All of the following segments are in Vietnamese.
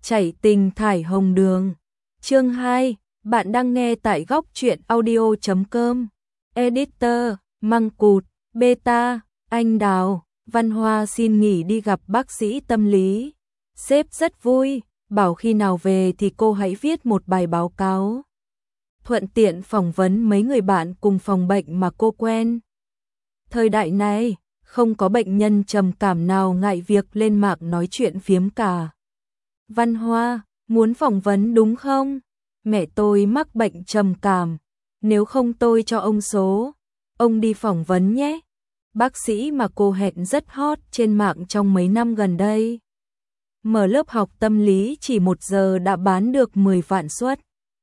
Chảy tình thải hồng đường. Chương 2, bạn đang nghe tại góc truyện audio.com. Editor, Măng Cụt, Beta, Anh Đào, Văn Hoa xin nghỉ đi gặp bác sĩ tâm lý. Sếp rất vui, bảo khi nào về thì cô hãy viết một bài báo cáo. Thuận tiện phỏng vấn mấy người bạn cùng phòng bệnh mà cô quen. Thời đại này, không có bệnh nhân trầm cảm nào ngại việc lên mạng nói chuyện phiếm cả. Văn Hoa, muốn phỏng vấn đúng không? Mẹ tôi mắc bệnh trầm cảm, nếu không tôi cho ông số, ông đi phỏng vấn nhé. Bác sĩ mà cô hẹn rất hot trên mạng trong mấy năm gần đây. Mở lớp học tâm lý chỉ 1 giờ đã bán được 10 vạn suất.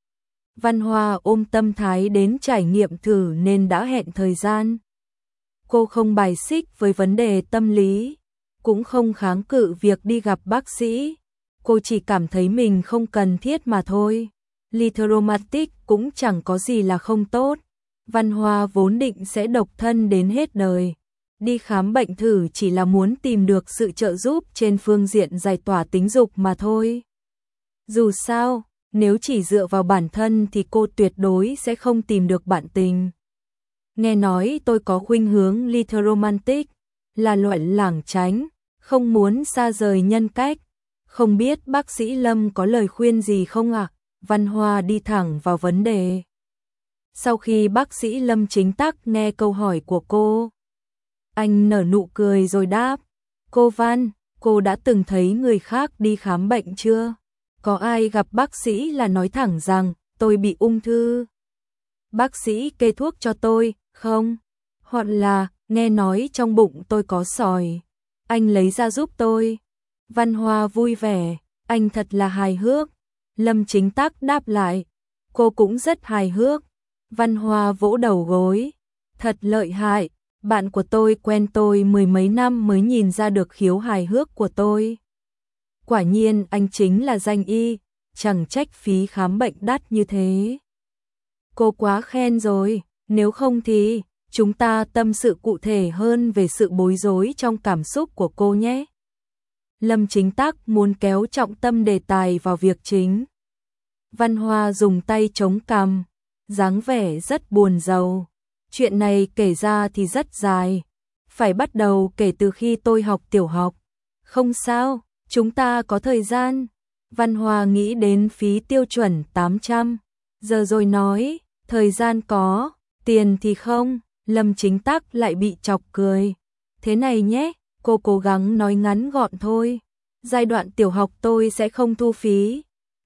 Văn Hoa ôm tâm thái đến trải nghiệm thử nên đã hẹn thời gian. Cô không bài xích với vấn đề tâm lý, cũng không kháng cự việc đi gặp bác sĩ. Cô chỉ cảm thấy mình không cần thiết mà thôi. Lithium-romantic cũng chẳng có gì là không tốt. Văn Hoa vốn định sẽ độc thân đến hết đời. Đi khám bệnh thử chỉ là muốn tìm được sự trợ giúp trên phương diện giải tỏa tính dục mà thôi. Dù sao, nếu chỉ dựa vào bản thân thì cô tuyệt đối sẽ không tìm được bạn tình. Nghe nói tôi có khuynh hướng lithium-romantic, là loại lảng tránh, không muốn xa rời nhân cách. Không biết bác sĩ Lâm có lời khuyên gì không ạ? Văn Hoa đi thẳng vào vấn đề. Sau khi bác sĩ Lâm chính tắc nghe câu hỏi của cô, anh nở nụ cười rồi đáp. Cô Văn, cô đã từng thấy người khác đi khám bệnh chưa? Có ai gặp bác sĩ là nói thẳng rằng tôi bị ung thư? Bác sĩ kê thuốc cho tôi, không? Hoặc là nghe nói trong bụng tôi có sỏi, anh lấy ra giúp tôi. Văn Hoa vui vẻ, anh thật là hài hước. Lâm chính tắc đáp lại, cô cũng rất hài hước. Văn Hoa vỗ đầu gối, thật lợi hại, bạn của tôi quen tôi 10 mấy năm mới nhìn ra được khiếu hài hước của tôi. Quả nhiên anh chính là danh y, chẳng trách phí khám bệnh đắt như thế. Cô quá khen rồi, nếu không thì chúng ta tâm sự cụ thể hơn về sự bối rối trong cảm xúc của cô nhé. Lâm chính tắc muốn kéo trọng tâm đề tài vào việc chính. Văn Hoa dùng tay chống cằm, dáng vẻ rất buồn rầu. Chuyện này kể ra thì rất dài, phải bắt đầu kể từ khi tôi học tiểu học. Không sao, chúng ta có thời gian. Văn Hoa nghĩ đến phí tiêu chuẩn 800, giờ rồi nói, thời gian có, tiền thì không. Lâm chính tắc lại bị chọc cười. Thế này nhé, cô cố gắng nói ngắn gọn thôi. Giai đoạn tiểu học tôi sẽ không thu phí.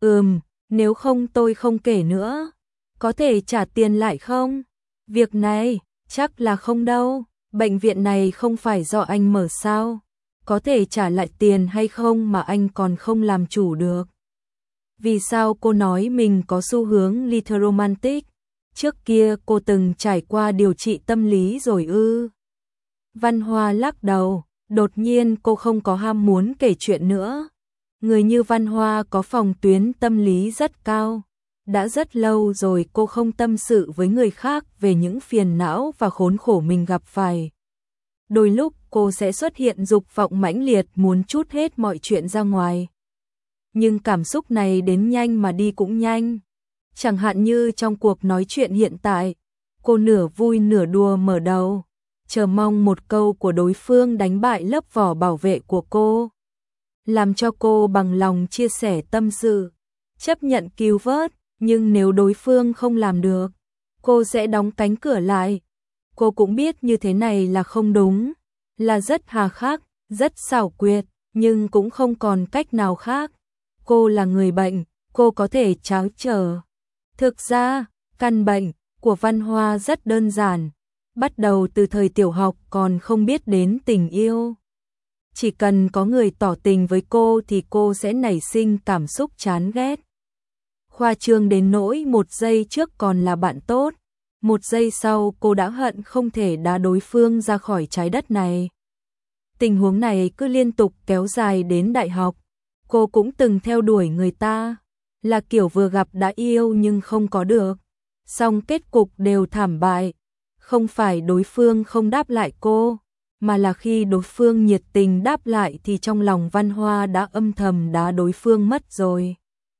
Nếu không tôi không kể nữa. Có thể trả tiền lại không? Việc này, chắc là không đâu. Bệnh viện này không phải do anh mở sao? Có thể trả lại tiền hay không mà anh còn không làm chủ được. Vì sao cô nói mình có xu hướng lithium-romantic? Trước kia cô từng trải qua điều trị tâm lý rồi ư? Văn Hoa lắc đầu, đột nhiên cô không có ham muốn kể chuyện nữa. Người như Văn Hoa có phòng tuyến tâm lý rất cao. Đã rất lâu rồi cô không tâm sự với người khác về những phiền não và khốn khổ mình gặp phải. Đôi lúc cô sẽ xuất hiện dục vọng mãnh liệt muốn trút hết mọi chuyện ra ngoài. Nhưng cảm xúc này đến nhanh mà đi cũng nhanh. Chẳng hạn như trong cuộc nói chuyện hiện tại, cô nửa vui nửa đùa mở đầu, chờ mong một câu của đối phương đánh bại lớp vỏ bảo vệ của cô, làm cho cô bằng lòng chia sẻ tâm sự, chấp nhận cứu vớt, nhưng nếu đối phương không làm được, cô sẽ đóng cánh cửa lại. Cô cũng biết như thế này là không đúng, là rất hà khắc, rất xảo quyệt, nhưng cũng không còn cách nào khác. Cô là người bệnh, cô có thể tráo trở. Thực ra, căn bệnh của Văn Hoa rất đơn giản, bắt đầu từ thời tiểu học còn không biết đến tình yêu. Chỉ cần có người tỏ tình với cô thì cô sẽ nảy sinh cảm xúc chán ghét. Khoa trương đến nỗi 1 giây trước còn là bạn tốt, 1 giây sau cô đã hận không thể đá đối phương ra khỏi trái đất này. Tình huống này cứ liên tục kéo dài đến đại học. Cô cũng từng theo đuổi người ta, là kiểu vừa gặp đã yêu nhưng không có được, song kết cục đều thảm bại. Không phải đối phương không đáp lại cô, mà là khi đối phương nhiệt tình đáp lại thì trong lòng Văn Hoa đã âm thầm đá đối phương mất rồi.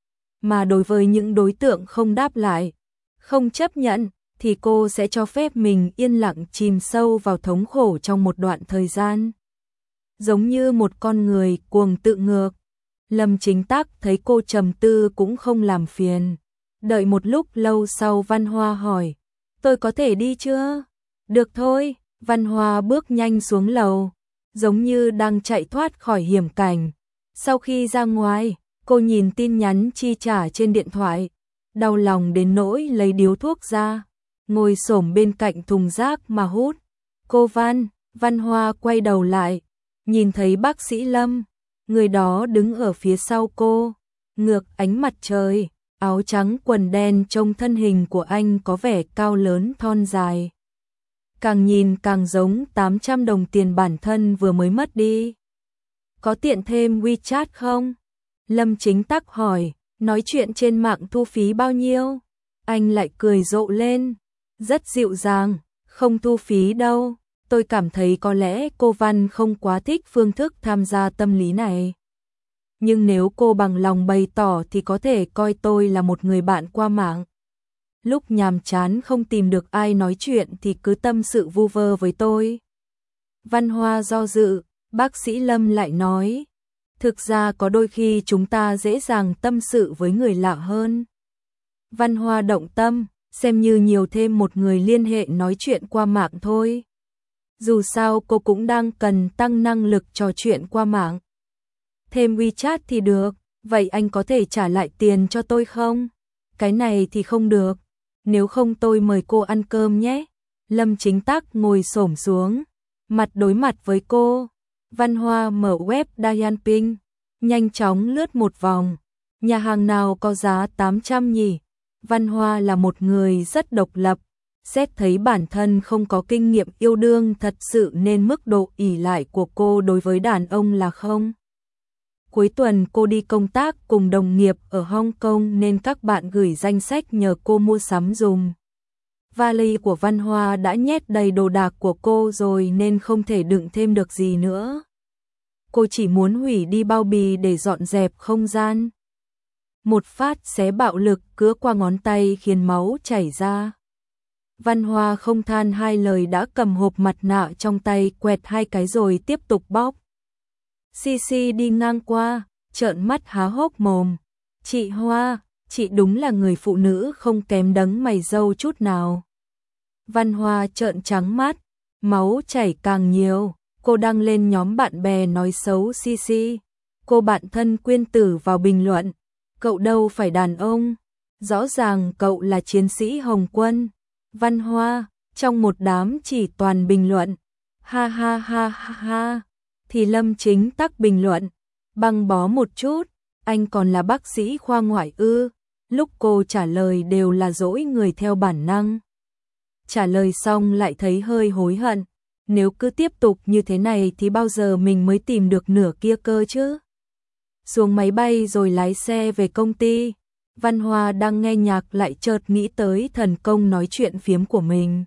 Mà đối với những đối tượng không đáp lại, không chấp nhận, thì cô sẽ cho phép mình yên lặng chìm sâu vào thống khổ trong một đoạn thời gian. Giống như một con người cuồng tự ngược. Lâm Chính Tắc thấy cô trầm tư cũng không làm phiền. Đợi một lúc lâu sau Văn Hoa hỏi, tôi có thể đi chưa? Được thôi, Văn Hoa bước nhanh xuống lầu, giống như đang chạy thoát khỏi hiểm cảnh. Sau khi ra ngoài, cô nhìn tin nhắn chi trả trên điện thoại, đau lòng đến nỗi lấy điếu thuốc ra, ngồi xổm bên cạnh thùng rác mà hút. Cô Văn Hoa quay đầu lại, nhìn thấy bác sĩ Lâm, người đó đứng ở phía sau cô, ngược ánh mặt trời, áo trắng quần đen trông thân hình của anh có vẻ cao lớn thon dài. Càng nhìn càng giống 800 đồng tiền bản thân vừa mới mất đi. Có tiện thêm WeChat không? Lâm Chính Tắc hỏi, nói chuyện trên mạng thu phí bao nhiêu? Anh lại cười rộ lên, rất dịu dàng, không thu phí đâu. Tôi cảm thấy có lẽ cô Văn không quá thích phương thức tham gia tâm lý này. Nhưng nếu cô bằng lòng bày tỏ thì có thể coi tôi là một người bạn qua mạng. Lúc nhàm chán không tìm được ai nói chuyện thì cứ tâm sự vu vơ với tôi. Văn Hoa do dự, bác sĩ Lâm lại nói, thực ra có đôi khi chúng ta dễ dàng tâm sự với người lạ hơn. Văn Hoa động tâm, xem như nhiều thêm một người liên hệ nói chuyện qua mạng thôi. Dù sao cô cũng đang cần tăng năng lực trò chuyện qua mạng. Thêm WeChat thì được, vậy anh có thể trả lại tiền cho tôi không? Cái này thì không được, nếu không tôi mời cô ăn cơm nhé. Lâm Chính Tắc ngồi xổm xuống, mặt đối mặt với cô. Văn Hoa mở web Dianping, nhanh chóng lướt một vòng. Nhà hàng nào có giá 800 nhỉ? Văn Hoa là một người rất độc lập, xét thấy bản thân không có kinh nghiệm yêu đương thật sự nên mức độ ỷ lại của cô đối với đàn ông là không. Cuối tuần cô đi công tác cùng đồng nghiệp ở Hong Kong nên các bạn gửi danh sách nhờ cô mua sắm dùm. Vali của Văn Hoa đã nhét đầy đồ đạc của cô rồi nên không thể đựng thêm được gì nữa. Cô chỉ muốn hủy đi bao bì để dọn dẹp không gian. Một phát xé bạo lực cứa qua ngón tay khiến máu chảy ra. Văn Hoa không than hai lời đã cầm hộp mặt nạ trong tay quẹt hai cái rồi tiếp tục bóp. Sisi đi ngang qua, trợn mắt há hốc mồm. Chị Hoa, chị đúng là người phụ nữ không kém đấng mày râu chút nào. Văn Hoa trợn trắng mắt, máu chảy càng nhiều. Cô đăng lên nhóm bạn bè nói xấu Sisi. Cô bạn thân Quyên Tử vào bình luận, cậu đâu phải đàn ông, rõ ràng cậu là chiến sĩ Hồng Quân. Văn Hoa, trong một đám chỉ toàn bình luận, ha ha ha ha ha, thì Lâm Chính Tắc bình luận, băng bó một chút, anh còn là bác sĩ khoa ngoại ư? Lúc cô trả lời đều là dỗi người theo bản năng. Trả lời xong lại thấy hơi hối hận, nếu cứ tiếp tục như thế này thì bao giờ mình mới tìm được nửa kia cơ chứ? Xuống máy bay rồi lái xe về công ty. Văn Hoa đang nghe nhạc lại chợt nghĩ tới thần công nói chuyện phiếm của mình.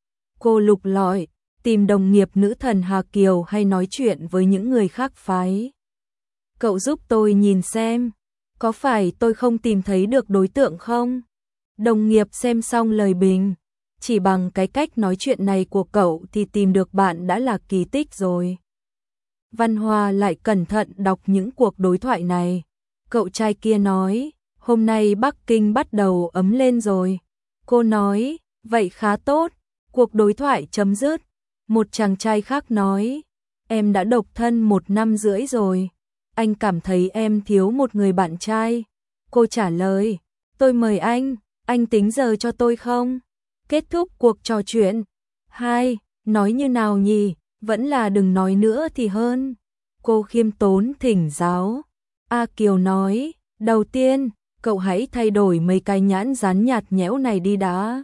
Cô lục lọi, tìm đồng nghiệp nữ thần Hà Kiều hay nói chuyện với những người khác phái. Cậu giúp tôi nhìn xem, có phải tôi không tìm thấy được đối tượng không? Đồng nghiệp xem xong lời bình, chỉ bằng cái cách nói chuyện này của cậu thì tìm được bạn đã là kỳ tích rồi. Văn Hoa lại cẩn thận đọc những cuộc đối thoại này. Cậu trai kia nói, hôm nay Bắc Kinh bắt đầu ấm lên rồi. Cô nói, vậy khá tốt. Cuộc đối thoại chấm dứt. Một chàng trai khác nói, em đã độc thân 1 năm rưỡi rồi. Anh cảm thấy em thiếu một người bạn trai. Cô trả lời, tôi mời anh tính giờ cho tôi không? Kết thúc cuộc trò chuyện. Hai, nói như nào nhỉ? Vẫn là đừng nói nữa thì hơn. Cô khiêm tốn thỉnh giáo. A Kiều nói, đầu tiên, cậu hãy thay đổi mấy cái nhãn dán nhạt nhẽo này đi đã.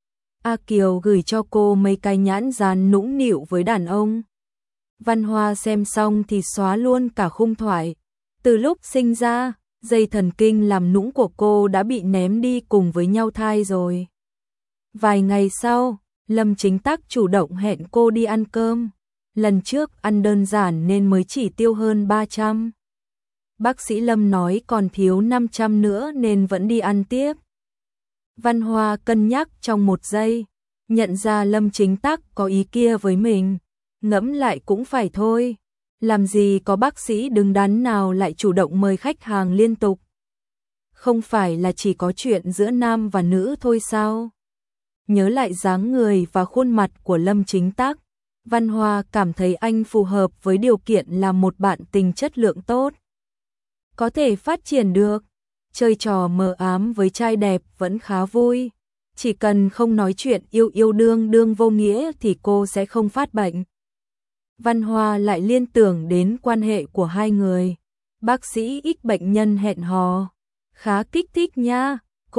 A Kiều gửi cho cô mấy cái nhãn dán nũng nịu với đàn ông. Văn Hoa xem xong thì xóa luôn cả khung thoại. Từ lúc sinh ra, dây thần kinh làm nũng của cô đã bị ném đi cùng với nhau thai rồi. Vài ngày sau, Lâm Chính Tắc chủ động hẹn cô đi ăn cơm. lần trước ăn đơn giản nên mới chỉ tiêu hơn 300. Bác sĩ Lâm nói còn thiếu 500 nữa nên vẫn đi ăn tiếp. Văn Hoa cân nhắc trong một giây, nhận ra Lâm Chính Tắc có ý kia với mình, ngẫm lại cũng phải thôi, làm gì có bác sĩ đứng đắn nào lại chủ động mời khách hàng liên tục. Không phải là chỉ có chuyện giữa nam và nữ thôi sao? Nhớ lại dáng người và khuôn mặt của Lâm Chính Tắc, Văn Hoa cảm thấy anh phù hợp với điều kiện là một bạn tình chất lượng tốt. Có thể phát triển được, chơi trò mờ ám với trai đẹp vẫn khá vui. Chỉ cần không nói chuyện yêu yêu đương đương vô nghĩa thì cô sẽ không phát bệnh. Văn Hoa lại liên tưởng đến quan hệ của hai người. Bác sĩ ít bệnh nhân hẹn hò. Khá kích thích nha,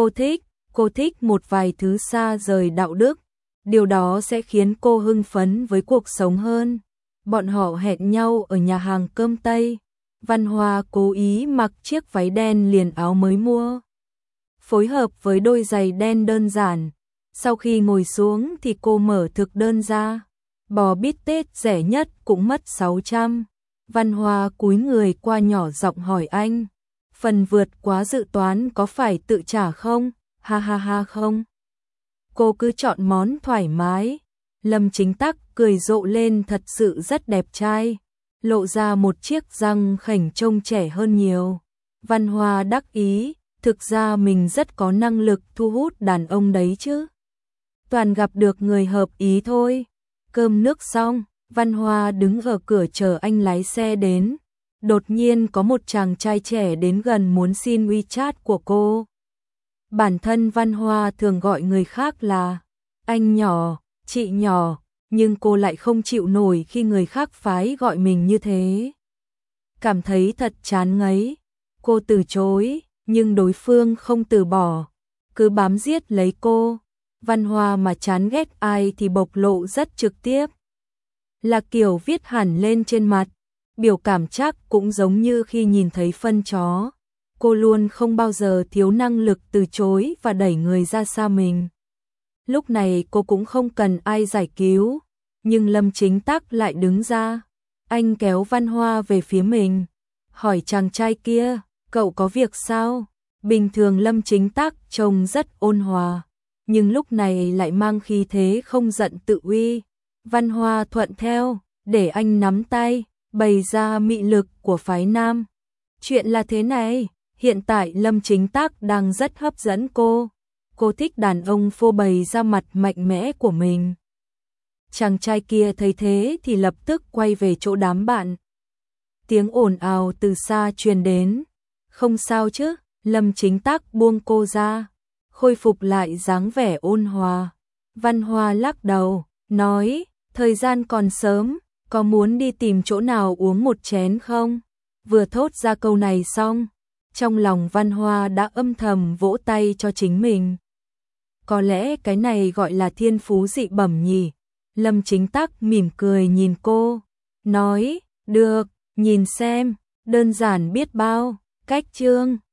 cô thích một vài thứ xa rời đạo đức. Điều đó sẽ khiến cô hưng phấn với cuộc sống hơn. Bọn họ hẹn nhau ở nhà hàng cơm Tây. Văn Hoa cố ý mặc chiếc váy đen liền áo mới mua, phối hợp với đôi giày đen đơn giản. Sau khi ngồi xuống thì cô mở thực đơn ra. Bò bít tết rẻ nhất cũng mất 600. Văn Hoa cúi người qua nhỏ giọng hỏi anh, phần vượt quá dự toán có phải tự trả không? Ha ha ha không. Cô cứ chọn món thoải mái. Lâm Chính Tắc cười rộ lên, thật sự rất đẹp trai, lộ ra một chiếc răng khểnh trông trẻ hơn nhiều. Văn Hoa đắc ý, thực ra mình rất có năng lực thu hút đàn ông đấy chứ. Toàn gặp được người hợp ý thôi. Cơm nước xong, Văn Hoa đứng ở cửa chờ anh lái xe đến. Đột nhiên có một chàng trai trẻ đến gần muốn xin WeChat của cô. Bản thân Văn Hoa thường gọi người khác là anh nhỏ, chị nhỏ, nhưng cô lại không chịu nổi khi người khác phái gọi mình như thế. Cảm thấy thật chán ngấy. Cô từ chối, nhưng đối phương không từ bỏ, cứ bám giết lấy cô. Văn Hoa mà chán ghét ai thì bộc lộ rất trực tiếp, là kiểu viết hẳn lên trên mặt. Biểu cảm chắc cũng giống như khi nhìn thấy phân chó. Cô luôn không bao giờ thiếu năng lực từ chối và đẩy người ra xa mình. Lúc này cô cũng không cần ai giải cứu, nhưng Lâm Chính Tắc lại đứng ra. Anh kéo Văn Hoa về phía mình, hỏi chàng trai kia, cậu có việc sao? Bình thường Lâm Chính Tắc trông rất ôn hòa, nhưng lúc này lại mang khí thế không giận tự uy. Văn Hoa thuận theo, để anh nắm tay, bày ra mị lực của phái nam. Chuyện là thế này, hiện tại Lâm Chính Tắc đang rất hấp dẫn cô. Cô thích đàn ông phô bày ra mặt mạnh mẽ của mình. Chàng trai kia thấy thế thì lập tức quay về chỗ đám bạn. Tiếng ồn ào từ xa truyền đến. Không sao chứ? Lâm Chính Tắc buông cô ra, khôi phục lại dáng vẻ ôn hòa. Văn Hoa lắc đầu, nói, thời gian còn sớm, có muốn đi tìm chỗ nào uống một chén không? Vừa thốt ra câu này xong, trong lòng Văn Hoa đã âm thầm vỗ tay cho chính mình. Có lẽ cái này gọi là thiên phú dị bẩm nhỉ? Lâm Chính Tắc mỉm cười nhìn cô, nói, được, nhìn xem, đơn giản biết bao. Cách chương